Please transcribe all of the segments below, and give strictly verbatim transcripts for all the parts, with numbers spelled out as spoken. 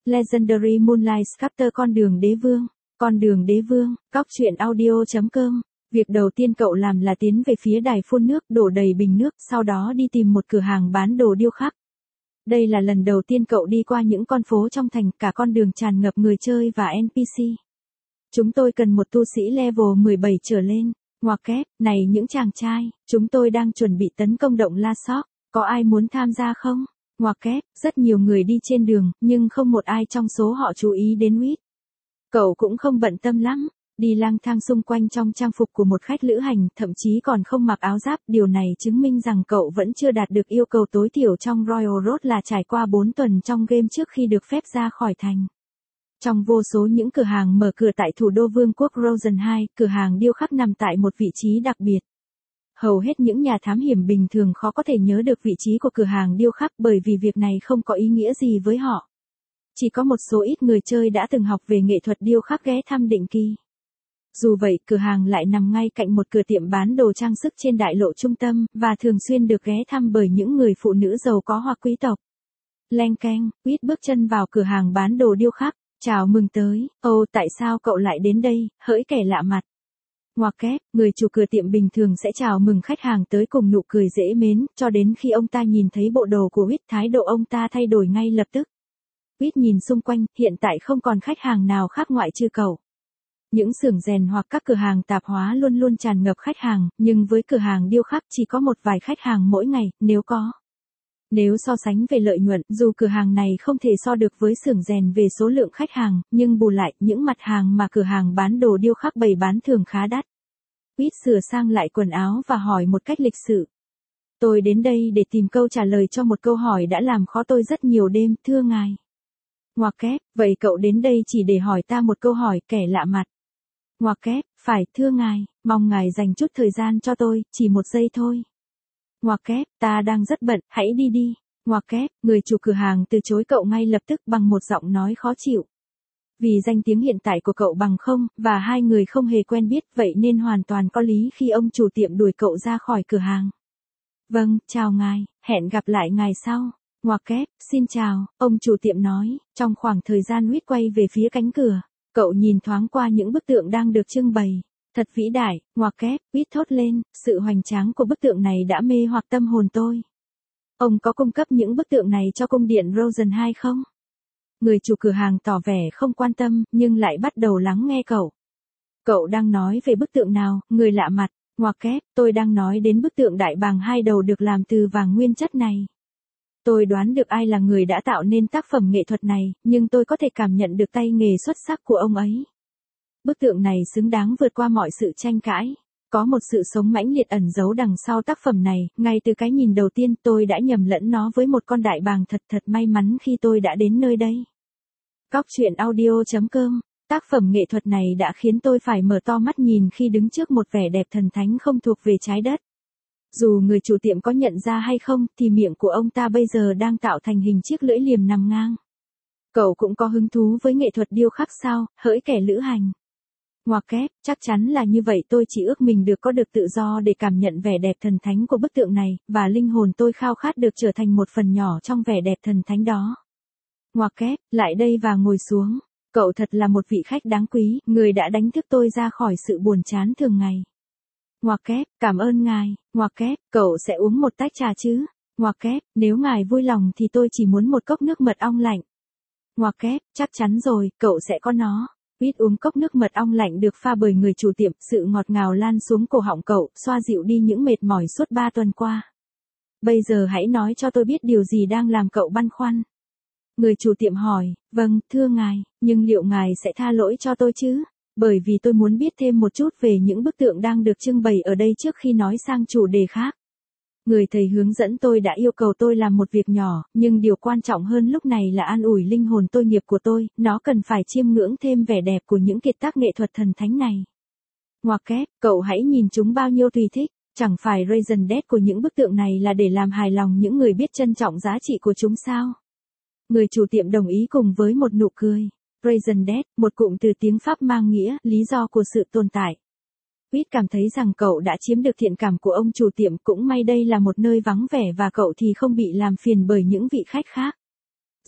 Legendary Moonlight Sculptor con đường đế vương. Con đường đế vương, cóc truyện audio.com. Việc đầu tiên cậu làm là tiến về phía đài phun nước, đổ đầy bình nước, sau đó đi tìm một cửa hàng bán đồ điêu khắc. Đây là lần đầu tiên cậu đi qua những con phố trong thành, cả con đường tràn ngập người chơi và en pê xê. Chúng tôi cần một tu sĩ level mười bảy trở lên. Ngoặc kép, này những chàng trai, chúng tôi đang chuẩn bị tấn công động La Sóc, có ai muốn tham gia không? Ngoặc kép, rất nhiều người đi trên đường, nhưng không một ai trong số họ chú ý đến Whit. Cậu cũng không bận tâm lắm, đi lang thang xung quanh trong trang phục của một khách lữ hành, thậm chí còn không mặc áo giáp, điều này chứng minh rằng cậu vẫn chưa đạt được yêu cầu tối thiểu trong Royal Road là trải qua bốn tuần trong game trước khi được phép ra khỏi thành. Trong vô số những cửa hàng mở cửa tại thủ đô vương quốc Rosen hai, cửa hàng điêu khắc nằm tại một vị trí đặc biệt. Hầu hết những nhà thám hiểm bình thường khó có thể nhớ được vị trí của cửa hàng điêu khắc bởi vì việc này không có ý nghĩa gì với họ. Chỉ có một số ít người chơi đã từng học về nghệ thuật điêu khắc ghé thăm định kỳ. Dù vậy, cửa hàng lại nằm ngay cạnh một cửa tiệm bán đồ trang sức trên đại lộ trung tâm, và thường xuyên được ghé thăm bởi những người phụ nữ giàu có hoặc quý tộc. Leng keng, Whit bước chân vào cửa hàng bán đồ điêu khắc. Chào mừng tới, ồ tại sao cậu lại đến đây, hỡi kẻ lạ mặt. Ngoặc kép, người chủ cửa tiệm bình thường sẽ chào mừng khách hàng tới cùng nụ cười dễ mến, cho đến khi ông ta nhìn thấy bộ đồ của Whit, thái độ ông ta thay đổi ngay lập tức. Whit nhìn xung quanh, hiện tại không còn khách hàng nào khác ngoại trừ cậu. Những xưởng rèn hoặc các cửa hàng tạp hóa luôn luôn tràn ngập khách hàng, nhưng với cửa hàng điêu khắc chỉ có một vài khách hàng mỗi ngày, nếu có. Nếu so sánh về lợi nhuận, dù cửa hàng này không thể so được với xưởng rèn về số lượng khách hàng, nhưng bù lại, những mặt hàng mà cửa hàng bán đồ điêu khắc bày bán thường khá đắt. Whit sửa sang lại quần áo và hỏi một cách lịch sự. Tôi đến đây để tìm câu trả lời cho một câu hỏi đã làm khó tôi rất nhiều đêm, thưa ngài. Ngoặc kép, vậy cậu đến đây chỉ để hỏi ta một câu hỏi, kẻ lạ mặt. Ngoặc kép, phải, thưa ngài, mong ngài dành chút thời gian cho tôi, chỉ một giây thôi. Ngoặc kép, ta đang rất bận, hãy đi đi. Ngoặc kép, người chủ cửa hàng từ chối cậu ngay lập tức bằng một giọng nói khó chịu. Vì danh tiếng hiện tại của cậu bằng không, và hai người không hề quen biết, vậy nên hoàn toàn có lý khi ông chủ tiệm đuổi cậu ra khỏi cửa hàng. Vâng, chào ngài, hẹn gặp lại ngài sau. Ngoặc kép, xin chào, ông chủ tiệm nói, trong khoảng thời gian Whit quay về phía cánh cửa, cậu nhìn thoáng qua những bức tượng đang được trưng bày. Thật vĩ đại, ngoặc kép, Whit thốt lên, sự hoành tráng của bức tượng này đã mê hoặc tâm hồn tôi. Ông có cung cấp những bức tượng này cho cung điện Rosen hai không? Người chủ cửa hàng tỏ vẻ không quan tâm, nhưng lại bắt đầu lắng nghe cậu. Cậu đang nói về bức tượng nào, người lạ mặt, ngoặc kép, tôi đang nói đến bức tượng đại bàng hai đầu được làm từ vàng nguyên chất này. Tôi đoán được ai là người đã tạo nên tác phẩm nghệ thuật này, nhưng tôi có thể cảm nhận được tay nghề xuất sắc của ông ấy. Bức tượng này xứng đáng vượt qua mọi sự tranh cãi. Có một sự sống mãnh liệt ẩn giấu đằng sau tác phẩm này, ngay từ cái nhìn đầu tiên tôi đã nhầm lẫn nó với một con đại bàng thật thật may mắn khi tôi đã đến nơi đây. cóc truyện audio.com. Tác phẩm nghệ thuật này đã khiến tôi phải mở to mắt nhìn khi đứng trước một vẻ đẹp thần thánh không thuộc về trái đất. Dù người chủ tiệm có nhận ra hay không, thì miệng của ông ta bây giờ đang tạo thành hình chiếc lưỡi liềm nằm ngang. Cậu cũng có hứng thú với nghệ thuật điêu khắc sao, hỡi kẻ lữ hành. Ngoặc kép, chắc chắn là như vậy, tôi chỉ ước mình được có được tự do để cảm nhận vẻ đẹp thần thánh của bức tượng này, và linh hồn tôi khao khát được trở thành một phần nhỏ trong vẻ đẹp thần thánh đó. Ngoặc kép, lại đây và ngồi xuống. Cậu thật là một vị khách đáng quý, người đã đánh thức tôi ra khỏi sự buồn chán thường ngày. Ngoặc kép, cảm ơn ngài. Ngoặc kép, cậu sẽ uống một tách trà chứ? Ngoặc kép, nếu ngài vui lòng thì tôi chỉ muốn một cốc nước mật ong lạnh. Ngoặc kép, chắc chắn rồi, cậu sẽ có nó. Whit uống cốc nước mật ong lạnh được pha bởi người chủ tiệm, sự ngọt ngào lan xuống cổ họng cậu, xoa dịu đi những mệt mỏi suốt ba tuần qua. Bây giờ hãy nói cho tôi biết điều gì đang làm cậu băn khoăn. Người chủ tiệm hỏi, vâng, thưa ngài, nhưng liệu ngài sẽ tha lỗi cho tôi chứ? Bởi vì tôi muốn biết thêm một chút về những bức tượng đang được trưng bày ở đây trước khi nói sang chủ đề khác. Người thầy hướng dẫn tôi đã yêu cầu tôi làm một việc nhỏ, nhưng điều quan trọng hơn lúc này là an ủi linh hồn tôi nghiệp của tôi, nó cần phải chiêm ngưỡng thêm vẻ đẹp của những kiệt tác nghệ thuật thần thánh này. Ngoặc kép, cậu hãy nhìn chúng bao nhiêu tùy thích, chẳng phải Raison d'être của những bức tượng này là để làm hài lòng những người biết trân trọng giá trị của chúng sao? Người chủ tiệm đồng ý cùng với một nụ cười. Raison d'être, một cụm từ tiếng Pháp mang nghĩa, lý do của sự tồn tại. Whit cảm thấy rằng cậu đã chiếm được thiện cảm của ông chủ tiệm, cũng may đây là một nơi vắng vẻ và cậu thì không bị làm phiền bởi những vị khách khác.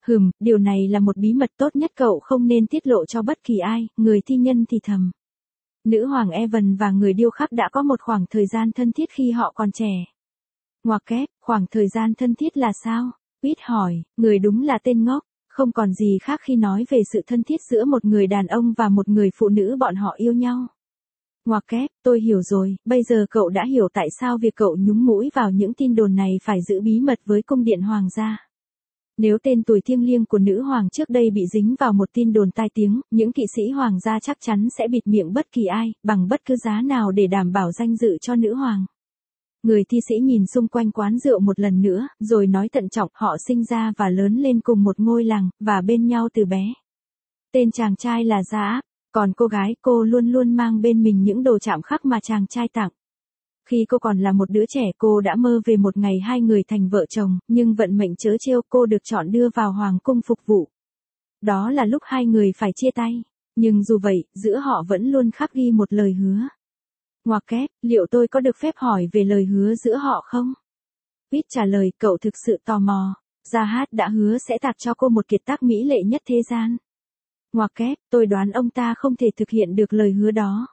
Hừm, điều này là một bí mật tốt nhất cậu không nên tiết lộ cho bất kỳ ai, người thi nhân thì thầm. Nữ hoàng Evan và người điêu khắc đã có một khoảng thời gian thân thiết khi họ còn trẻ. Ngoặc kép, khoảng thời gian thân thiết là sao? Pete hỏi, người đúng là tên ngốc, không còn gì khác khi nói về sự thân thiết giữa một người đàn ông và một người phụ nữ bọn họ yêu nhau. Ngoặc kép, tôi hiểu rồi, bây giờ cậu đã hiểu tại sao việc cậu nhúng mũi vào những tin đồn này phải giữ bí mật với cung điện hoàng gia. Nếu tên tuổi thiêng liêng của nữ hoàng trước đây bị dính vào một tin đồn tai tiếng, những kỵ sĩ hoàng gia chắc chắn sẽ bịt miệng bất kỳ ai, bằng bất cứ giá nào để đảm bảo danh dự cho nữ hoàng. Người thi sĩ nhìn xung quanh quán rượu một lần nữa, rồi nói thận trọng, họ sinh ra và lớn lên cùng một ngôi làng, và bên nhau từ bé. Tên chàng trai là Gia-áp, còn cô gái cô luôn luôn mang bên mình những đồ chạm khắc mà chàng trai tặng. Khi cô còn là một đứa trẻ cô đã mơ về một ngày hai người thành vợ chồng, nhưng vận mệnh trớ trêu cô được chọn đưa vào hoàng cung phục vụ. Đó là lúc hai người phải chia tay, nhưng dù vậy, giữa họ vẫn luôn khắc ghi một lời hứa. Ngoặc kép, liệu tôi có được phép hỏi về lời hứa giữa họ không? Pete trả lời, cậu thực sự tò mò. Gia-hát đã hứa sẽ tặng cho cô một kiệt tác mỹ lệ nhất thế gian. Ngoặc kép, tôi đoán ông ta không thể thực hiện được lời hứa đó.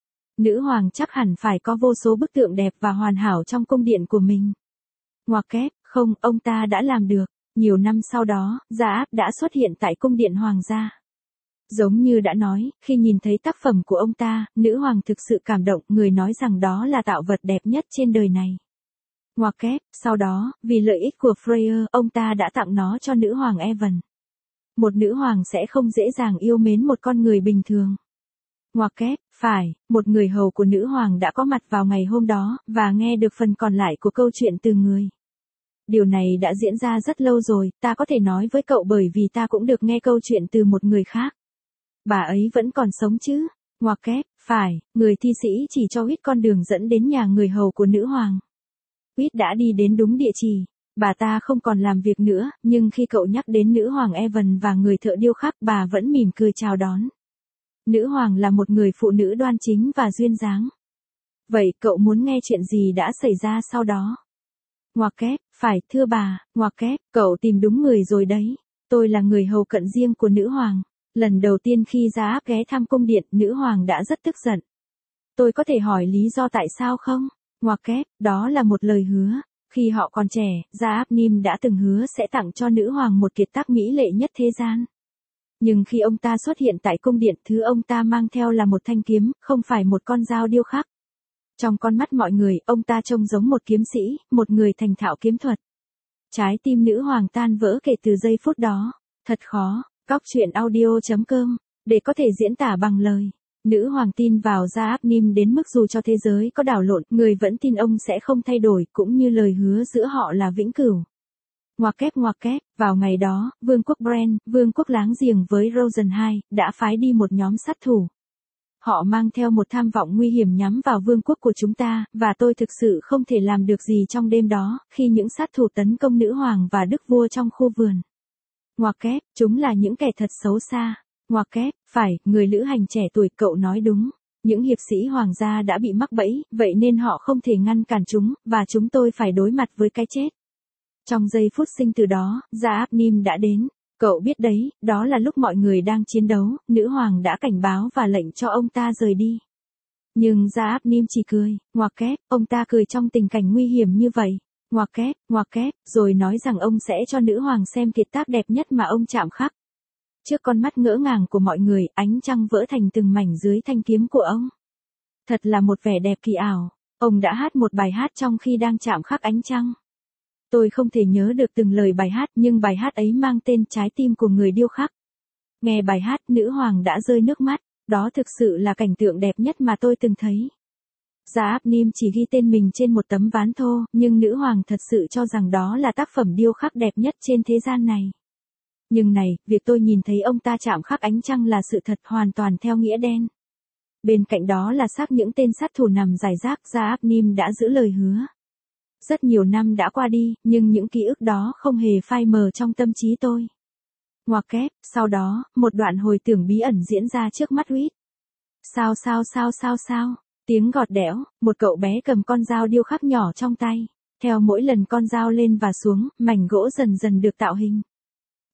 Nữ hoàng chắc hẳn phải có vô số bức tượng đẹp và hoàn hảo trong cung điện của mình. Ngoặc kép, không, ông ta đã làm được. Nhiều năm sau đó, Gia-áp đã xuất hiện tại cung điện hoàng gia. Giống như đã nói, khi nhìn thấy tác phẩm của ông ta, nữ hoàng thực sự cảm động, người nói rằng đó là tạo vật đẹp nhất trên đời này. Ngoặc kép, sau đó, vì lợi ích của Freya, ông ta đã tặng nó cho nữ hoàng Evan. Một nữ hoàng sẽ không dễ dàng yêu mến một con người bình thường. Ngoặc kép, phải, một người hầu của nữ hoàng đã có mặt vào ngày hôm đó, và nghe được phần còn lại của câu chuyện từ người. Điều này đã diễn ra rất lâu rồi, ta có thể nói với cậu bởi vì ta cũng được nghe câu chuyện từ một người khác. Bà ấy vẫn còn sống chứ? Ngoặc kép, phải, người thi sĩ chỉ cho Pete con đường dẫn đến nhà người hầu của nữ hoàng. Pete đã đi đến đúng địa chỉ. Bà ta không còn làm việc nữa, nhưng khi cậu nhắc đến nữ hoàng Evan và người thợ điêu khắc, bà vẫn mỉm cười chào đón. Nữ hoàng là một người phụ nữ đoan chính và duyên dáng. Vậy cậu muốn nghe chuyện gì đã xảy ra sau đó? Ngoặc kép, phải, thưa bà, ngoặc kép, cậu tìm đúng người rồi đấy. Tôi là người hầu cận riêng của nữ hoàng. Lần đầu tiên khi Gia-áp ghé thăm cung điện, nữ hoàng đã rất tức giận. Tôi có thể hỏi lý do tại sao không? Ngoặc kép, đó là một lời hứa. Khi họ còn trẻ, Gia-áp Nim đã từng hứa sẽ tặng cho nữ hoàng một kiệt tác mỹ lệ nhất thế gian. Nhưng khi ông ta xuất hiện tại cung điện, thứ ông ta mang theo là một thanh kiếm, không phải một con dao điêu khắc. Trong con mắt mọi người, ông ta trông giống một kiếm sĩ, một người thành thạo kiếm thuật. Trái tim nữ hoàng tan vỡ kể từ giây phút đó. Thật khó. Cóc truyện audio chấm com, để có thể diễn tả bằng lời. Nữ hoàng tin vào Gia-áp Nim đến mức dù cho thế giới có đảo lộn, người vẫn tin ông sẽ không thay đổi, cũng như lời hứa giữa họ là vĩnh cửu. Ngoặc kép ngoặc kép, vào ngày đó, vương quốc Bran, vương quốc láng giềng với Rosen hai, đã phái đi một nhóm sát thủ. Họ mang theo một tham vọng nguy hiểm nhắm vào vương quốc của chúng ta, và tôi thực sự không thể làm được gì trong đêm đó, khi những sát thủ tấn công nữ hoàng và đức vua trong khu vườn. Ngoặc kép, chúng là những kẻ thật xấu xa. Ngoặc kép, phải, người lữ hành trẻ tuổi, cậu nói đúng. Những hiệp sĩ hoàng gia đã bị mắc bẫy, vậy nên họ không thể ngăn cản chúng, và chúng tôi phải đối mặt với cái chết. Trong giây phút sinh từ đó, Gia-áp Nim đã đến. Cậu biết đấy, đó là lúc mọi người đang chiến đấu, nữ hoàng đã cảnh báo và lệnh cho ông ta rời đi. Nhưng Gia-áp Nim chỉ cười, ngoặc kép, ông ta cười trong tình cảnh nguy hiểm như vậy. Ngoặc kép, ngoặc kép, rồi nói rằng ông sẽ cho nữ hoàng xem kiệt tác đẹp nhất mà ông chạm khắc. Trước con mắt ngỡ ngàng của mọi người, ánh trăng vỡ thành từng mảnh dưới thanh kiếm của ông. Thật là một vẻ đẹp kỳ ảo. Ông đã hát một bài hát trong khi đang chạm khắc ánh trăng. Tôi không thể nhớ được từng lời bài hát, nhưng bài hát ấy mang tên Trái tim của người điêu khắc. Nghe bài hát, nữ hoàng đã rơi nước mắt. Đó thực sự là cảnh tượng đẹp nhất mà tôi từng thấy. Gia-áp Nim chỉ ghi tên mình trên một tấm ván thô, nhưng nữ hoàng thật sự cho rằng đó là tác phẩm điêu khắc đẹp nhất trên thế gian này. Nhưng này, việc tôi nhìn thấy ông ta chạm khắc ánh trăng là sự thật hoàn toàn theo nghĩa đen. Bên cạnh đó là xác những tên sát thủ nằm rải rác. Gia-áp Nim đã giữ lời hứa. Rất nhiều năm đã qua đi, nhưng những ký ức đó không hề phai mờ trong tâm trí tôi. Ngoặc kép, sau đó, một đoạn hồi tưởng bí ẩn diễn ra trước mắt Pete. Sao sao sao sao sao? Tiếng gọt đẽo, một cậu bé cầm con dao điêu khắc nhỏ trong tay. Theo mỗi lần con dao lên và xuống, mảnh gỗ dần dần được tạo hình.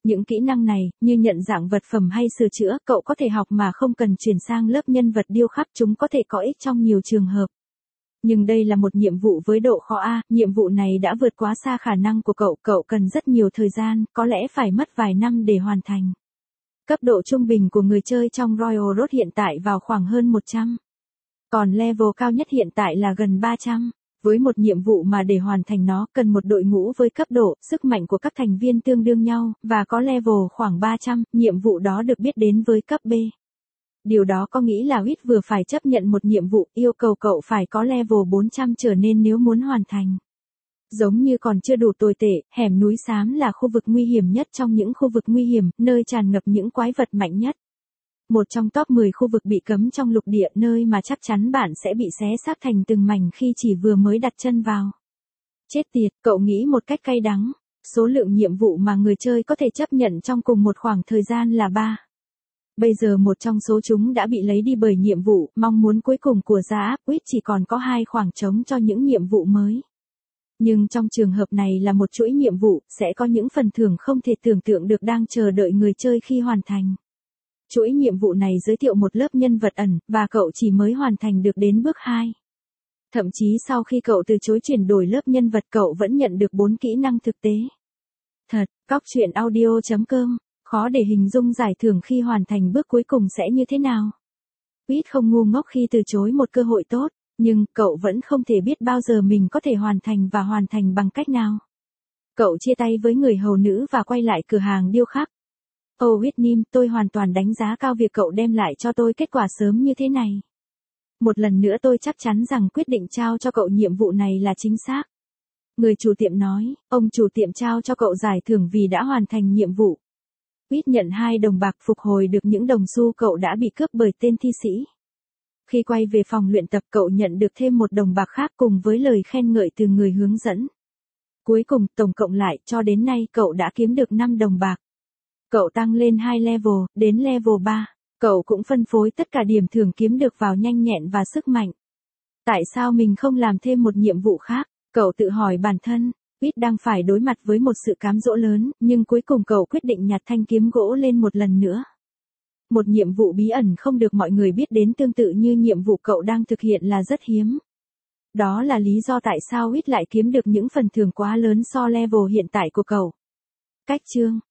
Những kỹ năng này, như nhận dạng vật phẩm hay sửa chữa, cậu có thể học mà không cần chuyển sang lớp nhân vật điêu khắc, chúng có thể có ích trong nhiều trường hợp. Nhưng đây là một nhiệm vụ với độ khó A, nhiệm vụ này đã vượt quá xa khả năng của cậu, cậu cần rất nhiều thời gian, có lẽ phải mất vài năm để hoàn thành. Cấp độ trung bình của người chơi trong Royal Road hiện tại vào khoảng hơn một trăm. Còn level cao nhất hiện tại là gần ba trăm. Với một nhiệm vụ mà để hoàn thành nó cần một đội ngũ với cấp độ, sức mạnh của các thành viên tương đương nhau, và có level khoảng ba trăm, nhiệm vụ đó được biết đến với cấp B. Điều đó có nghĩa là Wit vừa phải chấp nhận một nhiệm vụ yêu cầu cậu phải có level bốn trăm trở nên nếu muốn hoàn thành. Giống như còn chưa đủ tồi tệ, hẻm núi xám là khu vực nguy hiểm nhất trong những khu vực nguy hiểm, nơi tràn ngập những quái vật mạnh nhất. Một trong top mười khu vực bị cấm trong lục địa, nơi mà chắc chắn bạn sẽ bị xé xác thành từng mảnh khi chỉ vừa mới đặt chân vào. Chết tiệt, cậu nghĩ một cách cay đắng. Số lượng nhiệm vụ mà người chơi có thể chấp nhận trong cùng một khoảng thời gian là ba. Bây giờ một trong số chúng đã bị lấy đi bởi nhiệm vụ, mong muốn cuối cùng của giá áp Wit chỉ còn có hai khoảng trống cho những nhiệm vụ mới. Nhưng trong trường hợp này là một chuỗi nhiệm vụ, sẽ có những phần thưởng không thể tưởng tượng được đang chờ đợi người chơi khi hoàn thành. Chuỗi nhiệm vụ này giới thiệu một lớp nhân vật ẩn, và cậu chỉ mới hoàn thành được đến bước hai. Thậm chí sau khi cậu từ chối chuyển đổi lớp nhân vật cậu vẫn nhận được bốn kỹ năng thực tế. Thật, cóc truyện audio chấm com, khó để hình dung giải thưởng khi hoàn thành bước cuối cùng sẽ như thế nào. Wit không ngu ngốc khi từ chối một cơ hội tốt, nhưng cậu vẫn không thể biết bao giờ mình có thể hoàn thành và hoàn thành bằng cách nào. Cậu chia tay với người hầu nữ và quay lại cửa hàng điêu khắc. Oh Whitney, tôi hoàn toàn đánh giá cao việc cậu đem lại cho tôi kết quả sớm như thế này. Một lần nữa tôi chắc chắn rằng quyết định trao cho cậu nhiệm vụ này là chính xác. Người chủ tiệm nói, ông chủ tiệm trao cho cậu giải thưởng vì đã hoàn thành nhiệm vụ. Wit nhận hai đồng bạc phục hồi được những đồng xu cậu đã bị cướp bởi tên thi sĩ. Khi quay về phòng luyện tập cậu nhận được thêm một đồng bạc khác cùng với lời khen ngợi từ người hướng dẫn. Cuối cùng, tổng cộng lại, cho đến nay cậu đã kiếm được năm đồng bạc. Cậu tăng lên hai level, đến level ba. Cậu cũng phân phối tất cả điểm thưởng kiếm được vào nhanh nhẹn và sức mạnh. Tại sao mình không làm thêm một nhiệm vụ khác? Cậu tự hỏi bản thân. Wit đang phải đối mặt với một sự cám dỗ lớn, nhưng cuối cùng cậu quyết định nhặt thanh kiếm gỗ lên một lần nữa. Một nhiệm vụ bí ẩn không được mọi người biết đến tương tự như nhiệm vụ cậu đang thực hiện là rất hiếm. Đó là lý do tại sao Wit lại kiếm được những phần thưởng quá lớn so level hiện tại của cậu. Cách chương